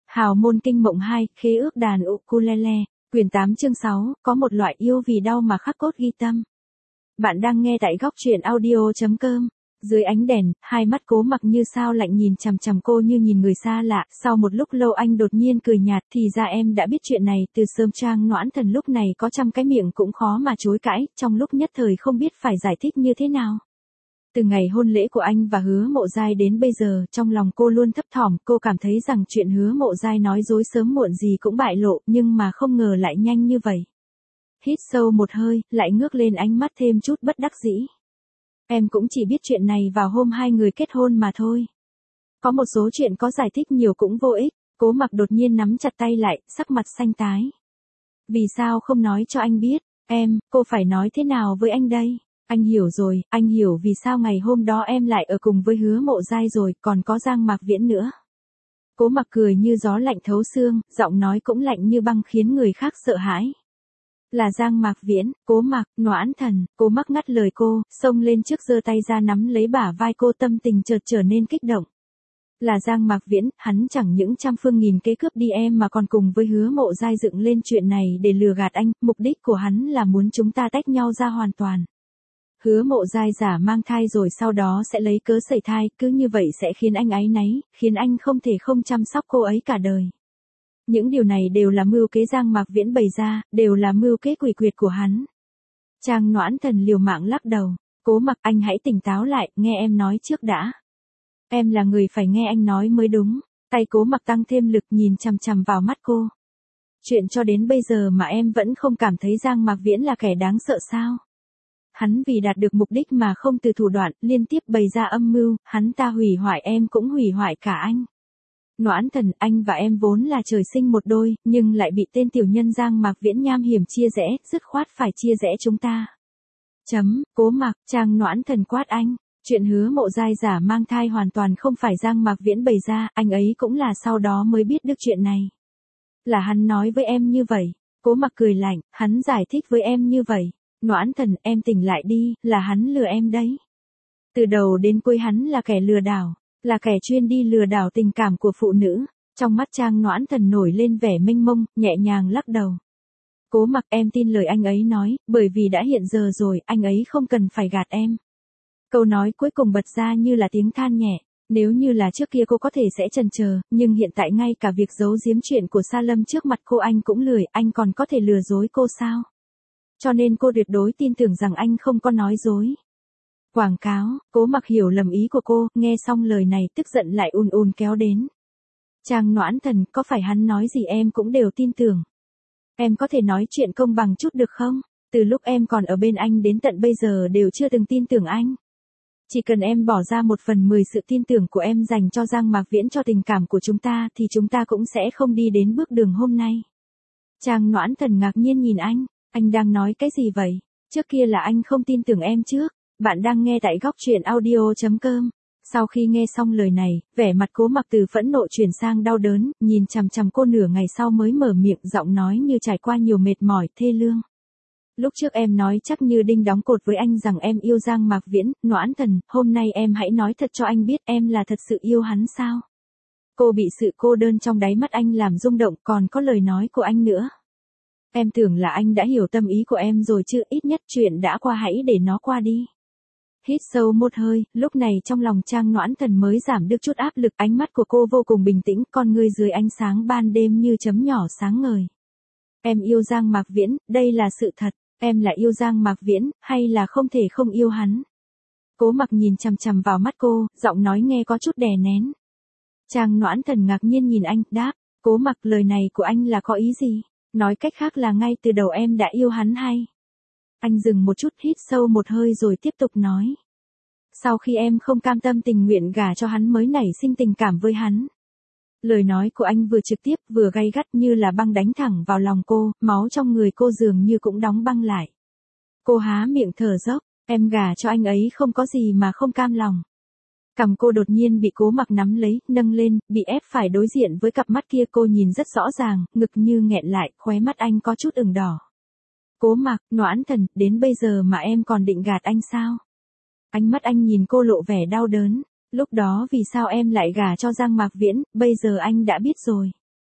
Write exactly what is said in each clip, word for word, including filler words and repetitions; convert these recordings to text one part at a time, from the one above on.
Hào môn kinh mộng hai, khế ước đàn ukulele, quyển tám chương sáu, có một loại yêu vì đau mà khắc cốt ghi tâm. Bạn đang nghe tại góc truyện audio chấm com. Dưới ánh đèn, hai mắt Cố Mặc như sao lạnh nhìn chằm chằm cô như nhìn người xa lạ. Sau một lúc lâu anh đột nhiên cười nhạt, thì ra em đã biết chuyện này từ sớm. Trang Noãn Thần lúc này có trăm cái miệng cũng khó mà chối cãi, trong lúc nhất thời không biết phải giải thích như thế nào. Từ ngày hôn lễ của anh và Hứa Mộ Giai đến bây giờ, trong lòng cô luôn thấp thỏm, cô cảm thấy rằng chuyện Hứa Mộ Giai nói dối sớm muộn gì cũng bại lộ, nhưng mà không ngờ lại nhanh như vậy. Hít sâu một hơi, lại ngước lên, ánh mắt thêm chút bất đắc dĩ. Em cũng chỉ biết chuyện này vào hôm hai người kết hôn mà thôi. Có một số chuyện có giải thích nhiều cũng vô ích. Cố Mặc đột nhiên nắm chặt tay lại, sắc mặt xanh tái. Vì sao không nói cho anh biết? Em, cô phải nói thế nào với anh đây? Anh hiểu rồi, anh hiểu vì sao ngày hôm đó em lại ở cùng với Hứa Mộ Giai rồi, còn có Giang Mạc Viễn nữa. Cố Mặc cười như gió lạnh thấu xương, giọng nói cũng lạnh như băng khiến người khác sợ hãi. Là Giang Mạc Viễn. Cố Mặc, Noãn Thần. Cố Mặc ngắt lời cô, xông lên trước giơ tay ra nắm lấy bả vai cô, tâm tình chợt trở nên kích động. Là Giang Mạc Viễn, hắn chẳng những trăm phương nghìn kế cướp đi em mà còn cùng với Hứa Mộ Giai dựng lên chuyện này để lừa gạt anh, mục đích của hắn là muốn chúng ta tách nhau ra hoàn toàn. Hứa Mộ Giai giả mang thai rồi sau đó sẽ lấy cớ sẩy thai, cứ như vậy sẽ khiến anh áy náy, khiến anh không thể không chăm sóc cô ấy cả đời. Những điều này đều là mưu kế Giang Mạc Viễn bày ra, đều là mưu kế quỷ quyệt của hắn. Trang Noãn Thần liều mạng lắc đầu. Cố Mặc, anh hãy tỉnh táo lại, nghe em nói trước đã. Em là người phải nghe anh nói mới đúng. Tay Cố Mặc tăng thêm lực, nhìn chằm chằm vào mắt cô. Chuyện cho đến bây giờ mà em vẫn không cảm thấy Giang Mạc Viễn là kẻ đáng sợ sao? Hắn vì đạt được mục đích mà không từ thủ đoạn, liên tiếp bày ra âm mưu, hắn ta hủy hoại em cũng hủy hoại cả anh. Noãn Thần, anh và em vốn là trời sinh một đôi, nhưng lại bị tên tiểu nhân Giang Mạc Viễn nham hiểm chia rẽ, dứt khoát phải chia rẽ chúng ta. Chấm. Cố Mặc. Trang Noãn Thần quát anh. Chuyện Hứa Mộ Giai giả mang thai hoàn toàn không phải Giang Mạc Viễn bày ra, anh ấy cũng là sau đó mới biết được chuyện này. Là hắn nói với em như vậy. Cố Mặc cười lạnh, hắn giải thích với em như vậy. Noãn Thần, em tỉnh lại đi, là hắn lừa em đấy. Từ đầu đến cuối hắn là kẻ lừa đảo. Là kẻ chuyên đi lừa đảo tình cảm của phụ nữ. Trong mắt Trang Noãn Thần nổi lên vẻ mênh mông, nhẹ nhàng lắc đầu. Cố Mặc, em tin lời anh ấy nói, bởi vì đã hiện giờ rồi, anh ấy không cần phải gạt em. Câu nói cuối cùng bật ra như là tiếng than nhẹ. Nếu như là trước kia cô có thể sẽ chần chờ, nhưng hiện tại ngay cả việc giấu giếm chuyện của Sa Lâm trước mặt cô anh cũng lười, anh còn có thể lừa dối cô sao? Cho nên cô tuyệt đối tin tưởng rằng anh không có nói dối. Quảng cáo. Cố Mặc hiểu lầm ý của cô, nghe xong lời này tức giận lại ùn ùn kéo đến. Trang Noãn Thần, có phải hắn nói gì em cũng đều tin tưởng. Em có thể nói chuyện công bằng chút được không? Từ lúc em còn ở bên anh đến tận bây giờ đều chưa từng tin tưởng anh. Chỉ cần em bỏ ra một phần mười sự tin tưởng của em dành cho Giang Mạc Viễn, cho tình cảm của chúng ta, thì chúng ta cũng sẽ không đi đến bước đường hôm nay. Trang Noãn Thần ngạc nhiên nhìn anh. Anh đang nói cái gì vậy? Trước kia là anh không tin tưởng em trước. Bạn đang nghe tại góc truyện audio chấm com. Sau khi nghe xong lời này, vẻ mặt Cố Mặc từ phẫn nộ chuyển sang đau đớn, nhìn chằm chằm cô nửa ngày sau mới mở miệng, giọng nói như trải qua nhiều mệt mỏi, thê lương. Lúc trước em nói chắc như đinh đóng cột với anh rằng em yêu Giang Mạc Viễn. Noãn Thần, hôm nay em hãy nói thật cho anh biết, em là thật sự yêu hắn sao? Cô bị sự cô đơn trong đáy mắt anh làm rung động, còn có lời nói của anh nữa. Em tưởng là anh đã hiểu tâm ý của em rồi chứ, ít nhất chuyện đã qua hãy để nó qua đi. Hít sâu một hơi, lúc này trong lòng Trang Noãn Thần mới giảm được chút áp lực, ánh mắt của cô vô cùng bình tĩnh, con ngươi dưới ánh sáng ban đêm như chấm nhỏ sáng ngời. Em yêu Giang Mạc Viễn, đây là sự thật, em là yêu Giang Mạc Viễn, hay là không thể không yêu hắn? Cố Mặc nhìn chằm chằm vào mắt cô, giọng nói nghe có chút đè nén. Trang Noãn Thần ngạc nhiên nhìn anh, đáp, Cố Mặc, lời này của anh là có ý gì? Nói cách khác là ngay từ đầu em đã yêu hắn hay? Anh dừng một chút, hít sâu một hơi rồi tiếp tục nói. Sau khi em không cam tâm tình nguyện gả cho hắn mới nảy sinh tình cảm với hắn. Lời nói của anh vừa trực tiếp vừa gay gắt như là băng đánh thẳng vào lòng cô, máu trong người cô dường như cũng đóng băng lại. Cô há miệng thở dốc, em gả cho anh ấy không có gì mà không cam lòng. Cằm cô đột nhiên bị Cố Mặc nắm lấy, nâng lên, bị ép phải đối diện với cặp mắt kia, cô nhìn rất rõ ràng, ngực như nghẹn lại, khóe mắt anh có chút ửng đỏ. Cố Mặc, Noãn Thần, đến bây giờ mà em còn định gạt anh sao? Ánh mắt anh nhìn cô lộ vẻ đau đớn. Lúc đó vì sao em lại gả cho Giang Mạc Viễn, bây giờ anh đã biết rồi.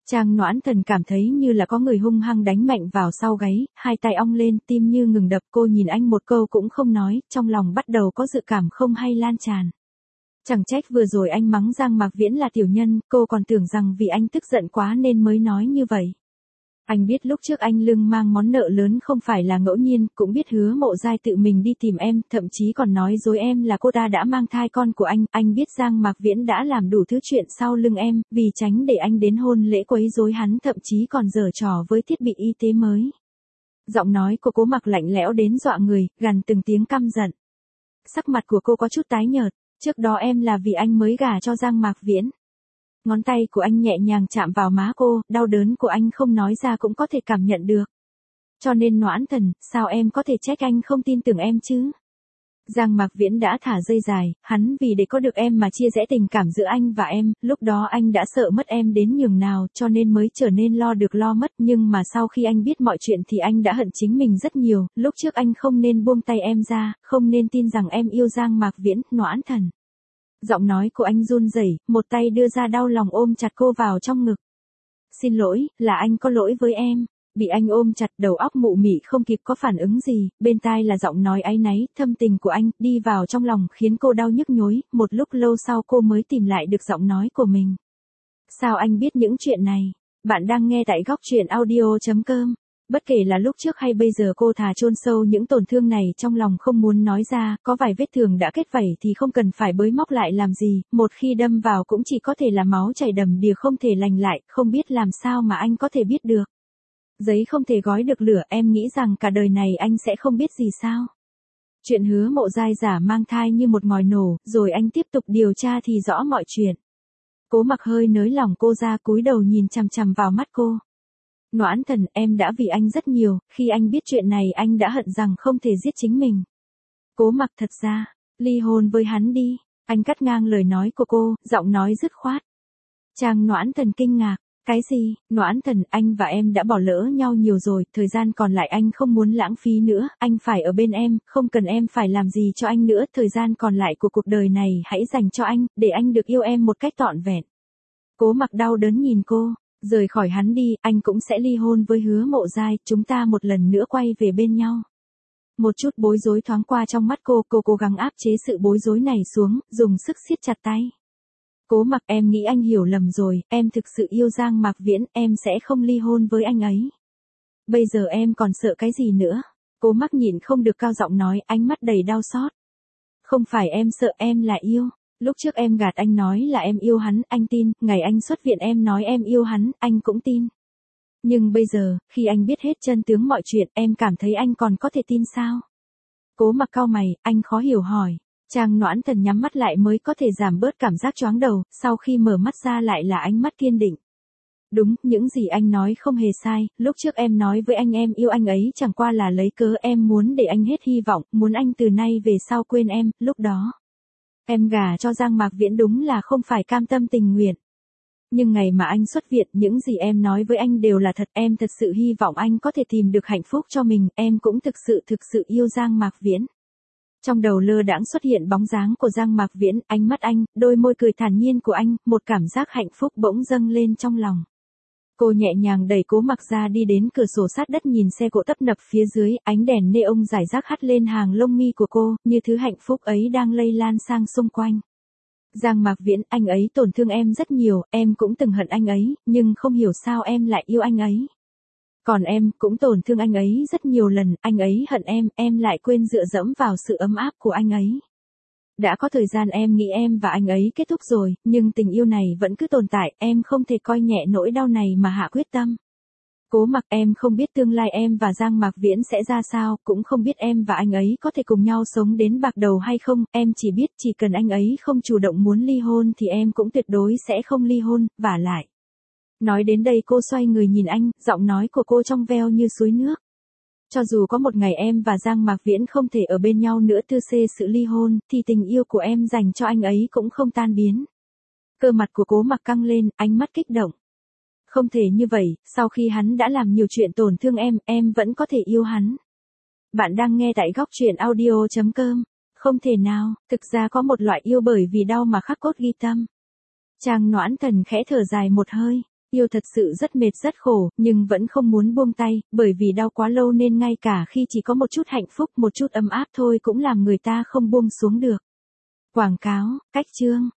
Trang Noãn Thần cảm thấy như là có người hung hăng đánh mạnh vào sau gáy, hai tay ong lên, tim như ngừng đập. Cô nhìn anh một câu cũng không nói, trong lòng bắt đầu có dự cảm không hay lan tràn. Chẳng trách vừa rồi anh mắng Giang Mạc Viễn là tiểu nhân, cô còn tưởng rằng vì anh tức giận quá nên mới nói như vậy. Anh biết lúc trước anh lưng mang món nợ lớn không phải là ngẫu nhiên, cũng biết Hứa Mộ Giai tự mình đi tìm em, thậm chí còn nói dối em là cô ta đã mang thai con của anh. Anh biết Giang Mạc Viễn đã làm đủ thứ chuyện sau lưng em, vì tránh để anh đến hôn lễ quấy rối hắn, thậm chí còn giở trò với thiết bị y tế mới. Giọng nói của Cố Mặc lạnh lẽo đến dọa người, gằn từng tiếng căm giận. Sắc mặt của cô có chút tái nhợt, trước đó em là vì anh mới gả cho Giang Mạc Viễn. Ngón tay của anh nhẹ nhàng chạm vào má cô, đau đớn của anh không nói ra cũng có thể cảm nhận được. Cho nên Noãn Thần, sao em có thể trách anh không tin tưởng em chứ? Giang Mạc Viễn đã thả dây dài, hắn vì để có được em mà chia rẽ tình cảm giữa anh và em, lúc đó anh đã sợ mất em đến nhường nào cho nên mới trở nên lo được lo mất, nhưng mà sau khi anh biết mọi chuyện thì anh đã hận chính mình rất nhiều, lúc trước anh không nên buông tay em ra, không nên tin rằng em yêu Giang Mạc Viễn. Noãn Thần. Giọng nói của anh run rẩy, một tay đưa ra đau lòng ôm chặt cô vào trong ngực. Xin lỗi, là anh có lỗi với em. Bị anh ôm chặt, đầu óc mụ mị không kịp có phản ứng gì, bên tai là giọng nói áy náy, thâm tình của anh, đi vào trong lòng khiến cô đau nhức nhối, một lúc lâu sau cô mới tìm lại được giọng nói của mình. Sao anh biết những chuyện này? Bạn đang nghe tại góc truyện audio chấm com. Bất kể là lúc trước hay bây giờ cô thà chôn sâu những tổn thương này trong lòng không muốn nói ra, có vài vết thương đã kết vảy thì không cần phải bới móc lại làm gì, một khi đâm vào cũng chỉ có thể là máu chảy đầm đìa không thể lành lại, không biết làm sao mà anh có thể biết được. Giấy không thể gói được lửa, em nghĩ rằng cả đời này anh sẽ không biết gì sao. Chuyện Hứa Mộ Giai giả mang thai như một ngòi nổ, rồi anh tiếp tục điều tra thì rõ mọi chuyện. Cố Mặc hơi nới lỏng cô ra, cúi đầu nhìn chằm chằm vào mắt cô. Noãn Thần, em đã vì anh rất nhiều, khi anh biết chuyện này anh đã hận rằng không thể giết chính mình. Cố Mặc, thật ra, ly hôn với hắn đi. Anh cắt ngang lời nói của cô, giọng nói dứt khoát. Trang Noãn Thần kinh ngạc. Cái gì? Noãn Thần, anh và em đã bỏ lỡ nhau nhiều rồi, thời gian còn lại anh không muốn lãng phí nữa, anh phải ở bên em, không cần em phải làm gì cho anh nữa, thời gian còn lại của cuộc đời này hãy dành cho anh, để anh được yêu em một cách trọn vẹn. Cố Mặc đau đớn nhìn cô, rời khỏi hắn đi, anh cũng sẽ ly hôn với Hứa Mộ Giai, chúng ta một lần nữa quay về bên nhau. Một chút bối rối thoáng qua trong mắt cô, cô cố gắng áp chế sự bối rối này xuống, dùng sức siết chặt tay. Cố Mặc, em nghĩ anh hiểu lầm rồi, em thực sự yêu Giang Mạc Viễn, em sẽ không ly hôn với anh ấy. Bây giờ em còn sợ cái gì nữa? Cố Mặc nhịn không được cao giọng nói, ánh mắt đầy đau xót. Không phải em sợ, em là yêu. Lúc trước em gạt anh nói là em yêu hắn, anh tin, ngày anh xuất viện em nói em yêu hắn, anh cũng tin. Nhưng bây giờ, khi anh biết hết chân tướng mọi chuyện, em cảm thấy anh còn có thể tin sao? Cố Mặc cau mày, anh khó hiểu hỏi. Trang Noãn Thần nhắm mắt lại mới có thể giảm bớt cảm giác choáng đầu, sau khi mở mắt ra lại là ánh mắt kiên định. Đúng, những gì anh nói không hề sai, lúc trước em nói với anh em yêu anh ấy chẳng qua là lấy cớ em muốn để anh hết hy vọng, muốn anh từ nay về sau quên em, lúc đó. Em gả cho Giang Mạc Viễn đúng là không phải cam tâm tình nguyện. Nhưng ngày mà anh xuất viện, những gì em nói với anh đều là thật, em thật sự hy vọng anh có thể tìm được hạnh phúc cho mình, em cũng thực sự thực sự yêu Giang Mạc Viễn. Trong đầu lơ đãng xuất hiện bóng dáng của Giang Mạc Viễn, ánh mắt anh, đôi môi cười thản nhiên của anh, một cảm giác hạnh phúc bỗng dâng lên trong lòng. Cô nhẹ nhàng đẩy Cố Mặc ra đi đến cửa sổ sát đất nhìn xe cộ tấp nập phía dưới, ánh đèn neon rải rác hắt lên hàng lông mi của cô, như thứ hạnh phúc ấy đang lây lan sang xung quanh. Giang Mạc Viễn, anh ấy tổn thương em rất nhiều, em cũng từng hận anh ấy, nhưng không hiểu sao em lại yêu anh ấy. Còn em, cũng tổn thương anh ấy rất nhiều lần, anh ấy hận em, em lại quên dựa dẫm vào sự ấm áp của anh ấy. Đã có thời gian em nghĩ em và anh ấy kết thúc rồi, nhưng tình yêu này vẫn cứ tồn tại, em không thể coi nhẹ nỗi đau này mà hạ quyết tâm. Cố Mặc, em không biết tương lai em và Giang Mạc Viễn sẽ ra sao, cũng không biết em và anh ấy có thể cùng nhau sống đến bạc đầu hay không, em chỉ biết chỉ cần anh ấy không chủ động muốn ly hôn thì em cũng tuyệt đối sẽ không ly hôn, vả lại. Nói đến đây cô xoay người nhìn anh, giọng nói của cô trong veo như suối nước. Cho dù có một ngày em và Giang Mạc Viễn không thể ở bên nhau nữa tư xê sự ly hôn, thì tình yêu của em dành cho anh ấy cũng không tan biến. Cơ mặt của Cố Mặc căng lên, ánh mắt kích động. Không thể như vậy, sau khi hắn đã làm nhiều chuyện tổn thương em, em vẫn có thể yêu hắn. Bạn đang nghe tại góc truyện audio chấm com. Không thể nào, thực ra có một loại yêu bởi vì đau mà khắc cốt ghi tâm. Trang Noãn Thần khẽ thở dài một hơi. Yêu thật sự rất mệt rất khổ, nhưng vẫn không muốn buông tay, bởi vì đau quá lâu nên ngay cả khi chỉ có một chút hạnh phúc, một chút ấm áp thôi cũng làm người ta không buông xuống được. Quảng cáo, cách chương.